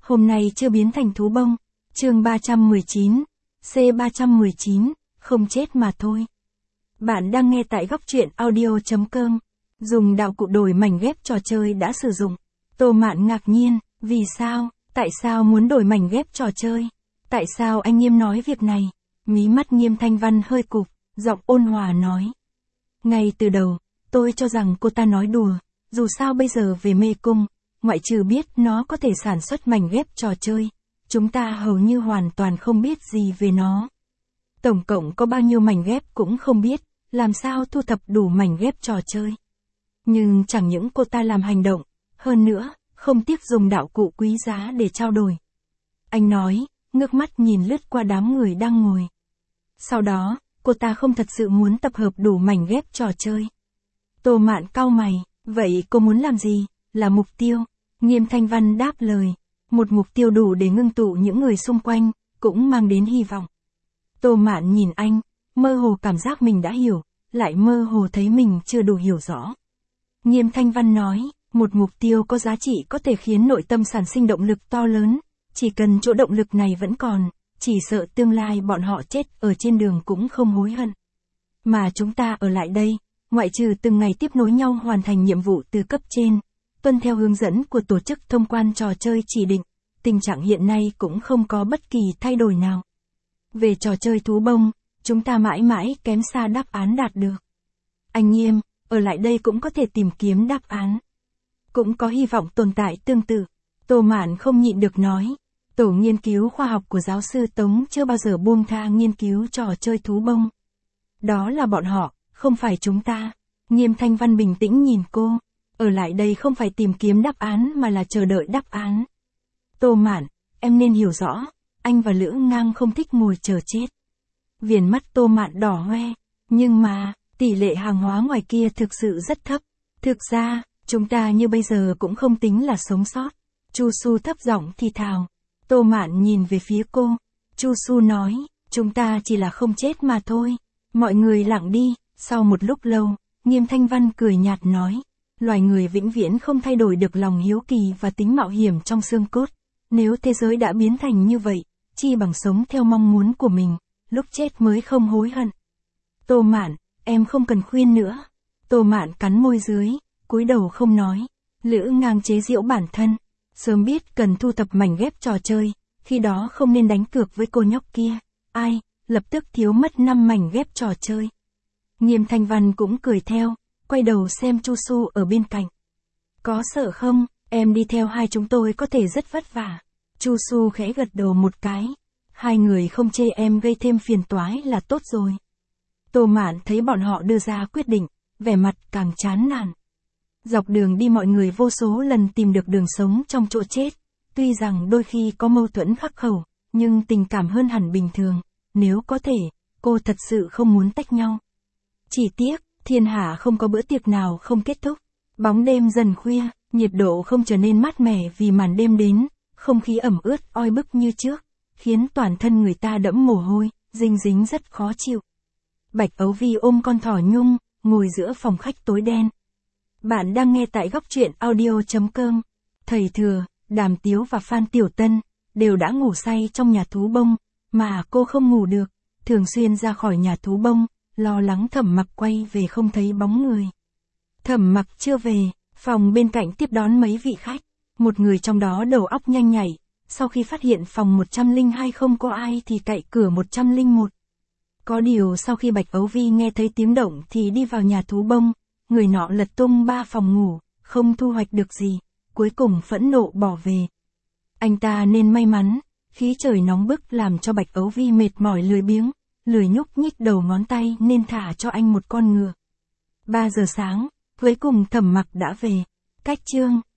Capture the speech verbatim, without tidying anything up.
hôm nay chưa biến thành thú bông. Chương ba trăm mười chín, C ba trăm mười chín, không chết mà thôi. Bạn đang nghe tại góc truyện audio.com. Dùng đạo cụ đổi mảnh ghép trò chơi đã sử dụng. Tô Mạn ngạc nhiên, vì sao, tại sao muốn đổi mảnh ghép trò chơi? Tại sao anh Nghiêm nói việc này? Mí mắt Nghiêm Thanh Văn hơi cụp, giọng ôn hòa nói. Ngay từ đầu, tôi cho rằng cô ta nói đùa, dù sao bây giờ về mê cung, ngoại trừ biết nó có thể sản xuất mảnh ghép trò chơi, chúng ta hầu như hoàn toàn không biết gì về nó. Tổng cộng có bao nhiêu mảnh ghép cũng không biết, làm sao thu thập đủ mảnh ghép trò chơi. Nhưng chẳng những cô ta làm hành động, hơn nữa, không tiếc dùng đạo cụ quý giá để trao đổi. Anh nói, ngước mắt nhìn lướt qua đám người đang ngồi. Sau đó, cô ta không thật sự muốn tập hợp đủ mảnh ghép trò chơi. Tô Mạn cau mày, vậy cô muốn làm gì? Là mục tiêu. Nghiêm Thanh Văn đáp lời, một mục tiêu đủ để ngưng tụ những người xung quanh, cũng mang đến hy vọng. Tô Mạn nhìn anh, mơ hồ cảm giác mình đã hiểu, lại mơ hồ thấy mình chưa đủ hiểu rõ. Nghiêm Thanh Văn nói, một mục tiêu có giá trị có thể khiến nội tâm sản sinh động lực to lớn, chỉ cần chỗ động lực này vẫn còn, chỉ sợ tương lai bọn họ chết ở trên đường cũng không hối hận. Mà chúng ta ở lại đây, ngoại trừ từng ngày tiếp nối nhau hoàn thành nhiệm vụ từ cấp trên, tuân theo hướng dẫn của tổ chức thông quan trò chơi chỉ định, tình trạng hiện nay cũng không có bất kỳ thay đổi nào. Về trò chơi thú bông, chúng ta mãi mãi kém xa đáp án đạt được. Anh Nghiêm, ở lại đây cũng có thể tìm kiếm đáp án. Cũng có hy vọng tồn tại tương tự. Tô Mạn không nhịn được nói. Tổ nghiên cứu khoa học của giáo sư Tống chưa bao giờ buông tha nghiên cứu trò chơi thú bông. Đó là bọn họ, không phải chúng ta. Nghiêm Thanh Văn bình tĩnh nhìn cô. Ở lại đây không phải tìm kiếm đáp án mà là chờ đợi đáp án. Tô Mạn, em nên hiểu rõ, anh và Lữ Ngang không thích ngồi chờ chết. Viền mắt Tô Mạn đỏ hoe, nhưng mà, tỷ lệ hàng hóa ngoài kia thực sự rất thấp. Thực ra, chúng ta như bây giờ cũng không tính là sống sót. Chu Su thấp giọng thì thào. Tô Mạn nhìn về phía cô. Chu Su nói, chúng ta chỉ là không chết mà thôi. Mọi người lặng đi, sau một lúc lâu, Nghiêm Thanh Văn cười nhạt nói. Loài người vĩnh viễn không thay đổi được lòng hiếu kỳ và tính mạo hiểm trong xương cốt. Nếu thế giới đã biến thành như vậy, chi bằng sống theo mong muốn của mình, lúc chết mới không hối hận. Tô Mạn, em không cần khuyên nữa. Tô Mạn cắn môi dưới, cúi đầu không nói. Lữ Ngang chế giễu bản thân, sớm biết cần thu thập mảnh ghép trò chơi, khi đó không nên đánh cược với cô nhóc kia. Ai, lập tức thiếu mất năm mảnh ghép trò chơi. Nghiêm Thanh Văn cũng cười theo, quay đầu xem Chu Su ở bên cạnh. Có sợ không, em đi theo hai chúng tôi có thể rất vất vả. Chu Su khẽ gật đầu một cái. Hai người không chê em gây thêm phiền toái là tốt rồi. Tô Mạn thấy bọn họ đưa ra quyết định, vẻ mặt càng chán nản. Dọc đường đi mọi người vô số lần tìm được đường sống trong chỗ chết. Tuy rằng đôi khi có mâu thuẫn khắc khẩu, nhưng tình cảm hơn hẳn bình thường. Nếu có thể, cô thật sự không muốn tách nhau. Chỉ tiếc, thiên hạ không có bữa tiệc nào không kết thúc. Bóng đêm dần khuya, nhiệt độ không trở nên mát mẻ vì màn đêm đến, không khí ẩm ướt oi bức như trước, khiến toàn thân người ta đẫm mồ hôi, dinh dính rất khó chịu. Bạch Ấu Vi ôm con thỏ Nhung, ngồi giữa phòng khách tối đen. Bạn đang nghe tại góc truyện audio.com. Thầy Thừa, Đàm Tiếu và Phan Tiểu Tân đều đã ngủ say trong nhà thú bông, mà cô không ngủ được, thường xuyên ra khỏi nhà thú bông, lo lắng Thẩm Mặc quay về không thấy bóng người. Thẩm Mặc chưa về, phòng bên cạnh tiếp đón mấy vị khách, một người trong đó đầu óc nhanh nhạy, sau khi phát hiện phòng một trăm lẻ hai không có ai thì cậy cửa một trăm lẻ một. Có điều sau khi Bạch Ấu Vi nghe thấy tiếng động thì đi vào nhà thú bông, người nọ lật tung ba phòng ngủ, không thu hoạch được gì, cuối cùng phẫn nộ bỏ về. Anh ta nên may mắn, khí trời nóng bức làm cho Bạch Ấu Vi mệt mỏi lười biếng, lười nhúc nhích đầu ngón tay nên thả cho anh một con ngựa. ba giờ sáng, cuối cùng Thẩm Mặc đã về. Cách chương